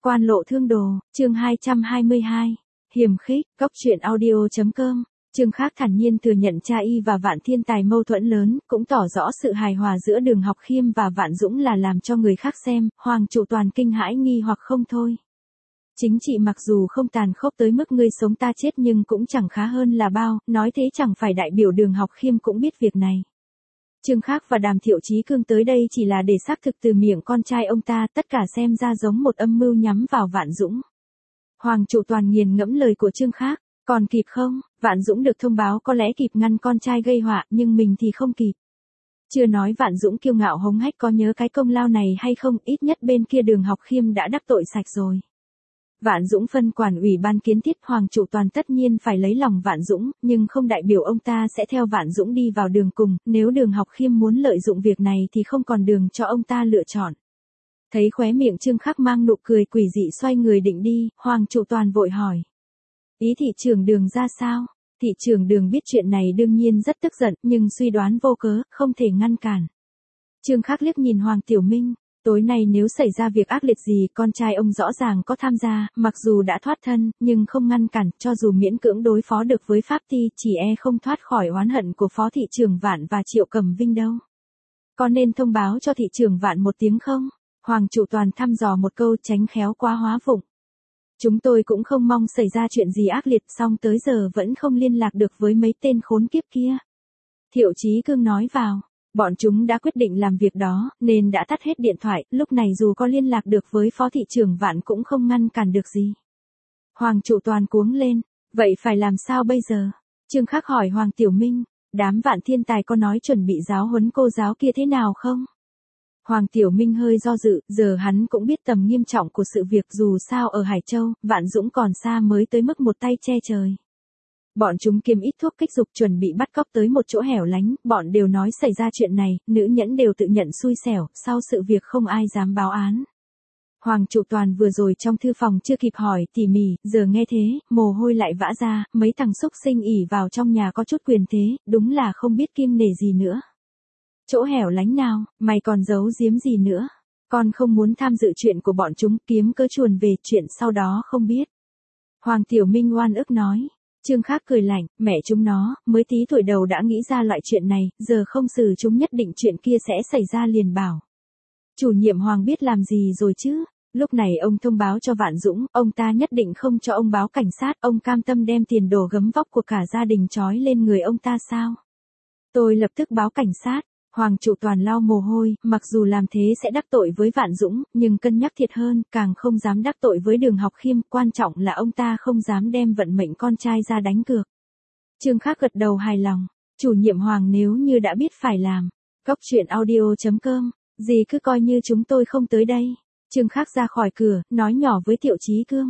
Quan lộ thương đồ, chương 222. Hiềm khích, Cốc truyện audio.com. Trương Khác thản nhiên thừa nhận cha y và Vạn Thiên Tài mâu thuẫn lớn, cũng tỏ rõ sự hài hòa giữa Đường Học Khiêm và Vạn Dũng là làm cho người khác xem, Hoàng Trụ Toàn kinh hãi nghi hoặc không thôi. Chính trị mặc dù không tàn khốc tới mức ngươi sống ta chết nhưng cũng chẳng khá hơn là bao, nói thế chẳng phải đại biểu Đường Học Khiêm cũng biết việc này. Trương Khác và Đàm Thiệu Chí Cương tới đây chỉ là để xác thực từ miệng con trai ông ta, tất cả xem ra giống một âm mưu nhắm vào Vạn Dũng. Hoàng Trụ Toàn nghiền ngẫm lời của Trương Khác, còn kịp không? Vạn Dũng được thông báo có lẽ kịp ngăn con trai gây họa, nhưng mình thì không kịp. Chưa nói Vạn Dũng kiêu ngạo hống hách có nhớ cái công lao này hay không, ít nhất bên kia Đường Học Khiêm đã đắc tội sạch rồi. Vạn Dũng phân quản ủy ban kiến thiết, Hoàng Trụ Toàn tất nhiên phải lấy lòng Vạn Dũng, nhưng không đại biểu ông ta sẽ theo Vạn Dũng đi vào đường cùng, nếu Đường Học Khiêm muốn lợi dụng việc này thì không còn đường cho ông ta lựa chọn. Thấy khóe miệng Trương Khác mang nụ cười quỷ dị xoay người định đi, Hoàng Trụ Toàn vội hỏi. Ý thị trưởng Đường ra sao? Thị trưởng Đường biết chuyện này đương nhiên rất tức giận, nhưng suy đoán vô cớ, không thể ngăn cản. Trương Khác liếc nhìn Hoàng Tiểu Minh. Tối nay nếu xảy ra việc ác liệt gì, con trai ông rõ ràng có tham gia, mặc dù đã thoát thân, nhưng không ngăn cản, cho dù miễn cưỡng đối phó được với Pháp Ti, chỉ không thoát khỏi oán hận của Phó Thị trưởng Vạn và Triệu Cẩm Vinh đâu. Có nên thông báo cho Thị trưởng Vạn một tiếng không? Hoàng Trụ Toàn thăm dò một câu tránh khéo quá hóa phụng. Chúng tôi cũng không mong xảy ra chuyện gì ác liệt, song tới giờ vẫn không liên lạc được với mấy tên khốn kiếp kia. Thiệu Chí Cương nói vào. Bọn chúng đã quyết định làm việc đó, nên đã tắt hết điện thoại, lúc này dù có liên lạc được với Phó Thị trưởng Vạn cũng không ngăn cản được gì. Hoàng Trụ Toàn cuống lên, vậy phải làm sao bây giờ? Trương Khác hỏi Hoàng Tiểu Minh, đám Vạn Thiên Tài có nói chuẩn bị giáo huấn cô giáo kia thế nào không? Hoàng Tiểu Minh hơi do dự, giờ hắn cũng biết tầm nghiêm trọng của sự việc, dù sao ở Hải Châu, Vạn Dũng còn xa mới tới mức một tay che trời. Bọn chúng kiêm ít thuốc kích dục chuẩn bị bắt cóc tới một chỗ hẻo lánh, bọn đều nói xảy ra chuyện này, nữ nhẫn đều tự nhận xui xẻo, sau sự việc không ai dám báo án. Hoàng Trụ Toàn vừa rồi trong thư phòng chưa kịp hỏi tỉ mỉ, giờ nghe thế, mồ hôi lại vã ra, mấy thằng xúc sinh ỉ vào trong nhà có chút quyền thế, đúng là không biết kiêng nể gì nữa. Chỗ hẻo lánh nào, mày còn giấu giếm gì nữa? Con không muốn tham dự chuyện của bọn chúng, kiếm cớ chuồn về, chuyện sau đó không biết. Hoàng Tiểu Minh oan ức nói. Trương Khác cười lạnh, mẹ chúng nó, mới tí tuổi đầu đã nghĩ ra loại chuyện này, giờ không xử chúng nhất định chuyện kia sẽ xảy ra liền bảo. Chủ nhiệm Hoàng biết làm gì rồi chứ? Lúc này ông thông báo cho Vạn Dũng, ông ta nhất định không cho ông báo cảnh sát, ông cam tâm đem tiền đồ gấm vóc của cả gia đình trói lên người ông ta sao? Tôi lập tức báo cảnh sát. Hoàng Trụ Toàn lau mồ hôi, mặc dù làm thế sẽ đắc tội với Vạn Dũng, nhưng cân nhắc thiệt hơn, càng không dám đắc tội với Đường Học Khiêm, quan trọng là ông ta không dám đem vận mệnh con trai ra đánh cược. Trương Khác gật đầu hài lòng, chủ nhiệm Hoàng nếu như đã biết phải làm. Cốc truyện audio.com, gì cứ coi như chúng tôi không tới đây. Trương Khác ra khỏi cửa, nói nhỏ với Thiệu Chí Cương.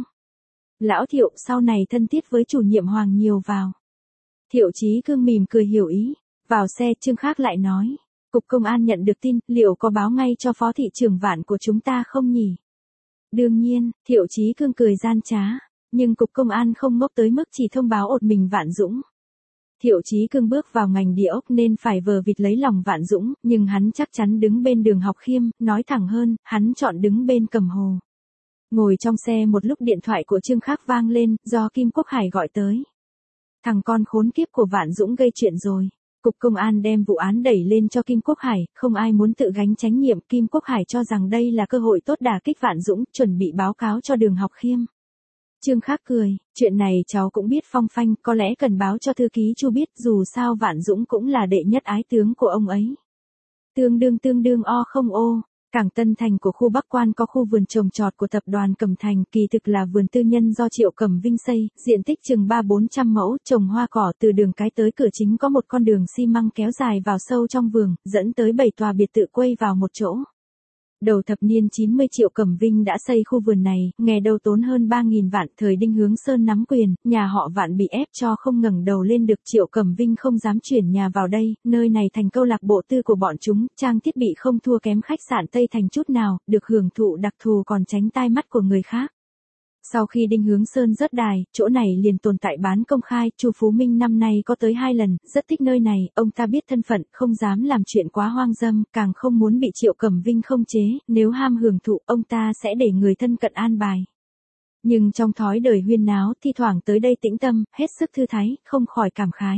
Lão Thiệu sau này thân thiết với chủ nhiệm Hoàng nhiều vào. Thiệu Chí Cương mỉm cười hiểu ý, vào xe Trương Khác lại nói. Cục Công an nhận được tin, liệu có báo ngay cho Phó Thị trưởng Vạn của chúng ta không nhỉ? Đương nhiên, Thiệu Chí Cương cười gian trá, nhưng Cục Công an không ngốc tới mức chỉ thông báo ột mình Vạn Dũng. Thiệu Chí Cương bước vào ngành địa ốc nên phải vờ vịt lấy lòng Vạn Dũng, nhưng hắn chắc chắn đứng bên Đường Học Khiêm, nói thẳng hơn, hắn chọn đứng bên Cầm Hồ. Ngồi trong xe một lúc điện thoại của Trương Khác vang lên, do Kim Quốc Hải gọi tới. Thằng con khốn kiếp của Vạn Dũng gây chuyện rồi. Cục Công an đem vụ án đẩy lên cho Kim Quốc Hải, không ai muốn tự gánh trách nhiệm, Kim Quốc Hải cho rằng đây là cơ hội tốt đả kích Vạn Dũng, chuẩn bị báo cáo cho Đường Học Khiêm. Trương Khác cười, chuyện này cháu cũng biết phong phanh, có lẽ cần báo cho thư ký Chu biết, dù sao Vạn Dũng cũng là đệ nhất ái tướng của ông ấy. Tương đương o không ô. Cảng Tân Thành của khu Bắc Quan có khu vườn trồng trọt của tập đoàn Cẩm Thành, kỳ thực là vườn tư nhân do Triệu Cẩm Vinh xây, diện tích chừng 300-400 mẫu, trồng hoa cỏ, từ đường cái tới cửa chính có một con đường xi măng kéo dài vào sâu trong vườn, dẫn tới 7 tòa biệt thự quây vào một chỗ. Đầu thập niên 90 Triệu Cẩm Vinh đã xây khu vườn này, nghe đâu tốn hơn 3.000 vạn, thời Đinh Hướng Sơn nắm quyền, nhà họ Vạn bị ép cho không ngẩng đầu lên được, Triệu Cẩm Vinh không dám chuyển nhà vào đây, nơi này thành câu lạc bộ tư của bọn chúng, trang thiết bị không thua kém khách sạn Tây Thành chút nào, được hưởng thụ đặc thù còn tránh tai mắt của người khác. Sau khi Đinh Hướng Sơn rớt đài, chỗ này liền tồn tại bán công khai, Chu Phú Minh năm nay có tới 2 lần, rất thích nơi này, ông ta biết thân phận, không dám làm chuyện quá hoang dâm, càng không muốn bị Triệu Cẩm Vinh không chế, nếu ham hưởng thụ, ông ta sẽ để người thân cận an bài. Nhưng trong thói đời huyên náo, thi thoảng tới đây tĩnh tâm, hết sức thư thái, không khỏi cảm khái.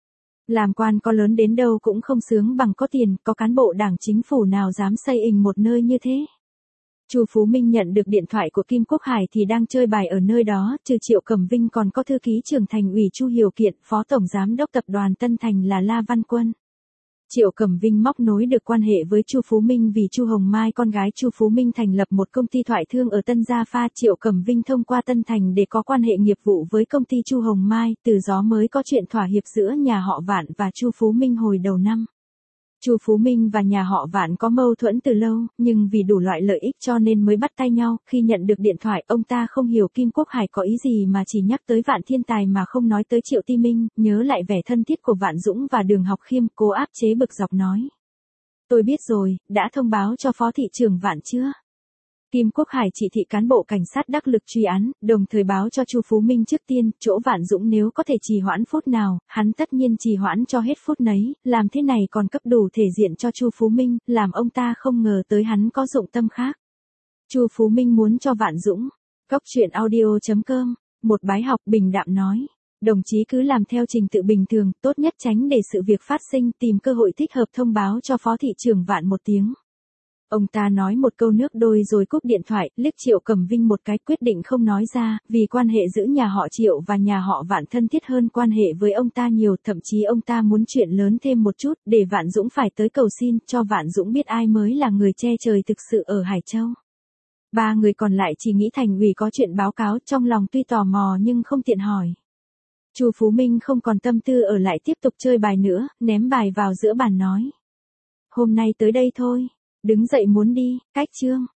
Làm quan có lớn đến đâu cũng không sướng bằng có tiền, có cán bộ đảng chính phủ nào dám xây ình một nơi như thế. Chu Phú Minh nhận được điện thoại của Kim Quốc Hải thì đang chơi bài ở nơi đó, trừ Triệu Cẩm Vinh còn có thư ký trưởng thành ủy Chu Hiểu Kiện, phó tổng giám đốc tập đoàn Tân Thành là La Văn Quân. Triệu Cẩm Vinh móc nối được quan hệ với Chu Phú Minh vì Chu Hồng Mai con gái Chu Phú Minh thành lập một công ty thoại thương ở Tân Gia Pha. Triệu Cẩm Vinh thông qua Tân Thành để có quan hệ nghiệp vụ với công ty Chu Hồng Mai, từ đó mới có chuyện thỏa hiệp giữa nhà họ Vạn và Chu Phú Minh hồi đầu năm. Chu Phú Minh và nhà họ Vạn có mâu thuẫn từ lâu, nhưng vì đủ loại lợi ích cho nên mới bắt tay nhau. Khi nhận được điện thoại, ông ta không hiểu Kim Quốc Hải có ý gì mà chỉ nhắc tới Vạn Thiên Tài mà không nói tới Triệu Ti Minh, nhớ lại vẻ thân thiết của Vạn Dũng và Đường Học Khiêm, cố áp chế bực dọc nói. Tôi biết rồi, đã thông báo cho phó thị trưởng Vạn chưa? Kim Quốc Hải chỉ thị cán bộ cảnh sát đắc lực truy án, đồng thời báo cho Chu Phú Minh trước tiên, chỗ Vạn Dũng nếu có thể trì hoãn phút nào, hắn tất nhiên trì hoãn cho hết phút nấy, làm thế này còn cấp đủ thể diện cho Chu Phú Minh, làm ông ta không ngờ tới hắn có dụng tâm khác. Chu Phú Minh muốn cho Vạn Dũng. Góc truyện audio.com, một bái học bình đạm nói. Đồng chí cứ làm theo trình tự bình thường, tốt nhất tránh để sự việc phát sinh, tìm cơ hội thích hợp thông báo cho phó thị trưởng Vạn một tiếng. Ông ta nói một câu nước đôi rồi cúp điện thoại, liếc Triệu Cẩm Vinh một cái, quyết định không nói ra, vì quan hệ giữa nhà họ Triệu và nhà họ Vạn thân thiết hơn quan hệ với ông ta nhiều, thậm chí ông ta muốn chuyện lớn thêm một chút, để Vạn Dũng phải tới cầu xin, cho Vạn Dũng biết ai mới là người che trời thực sự ở Hải Châu. Ba người còn lại chỉ nghĩ thành ủy có chuyện báo cáo, trong lòng tuy tò mò nhưng không tiện hỏi. Chu Phú Minh không còn tâm tư ở lại tiếp tục chơi bài nữa, ném bài vào giữa bàn nói. Hôm nay tới đây thôi. Đứng dậy muốn đi, cách chương.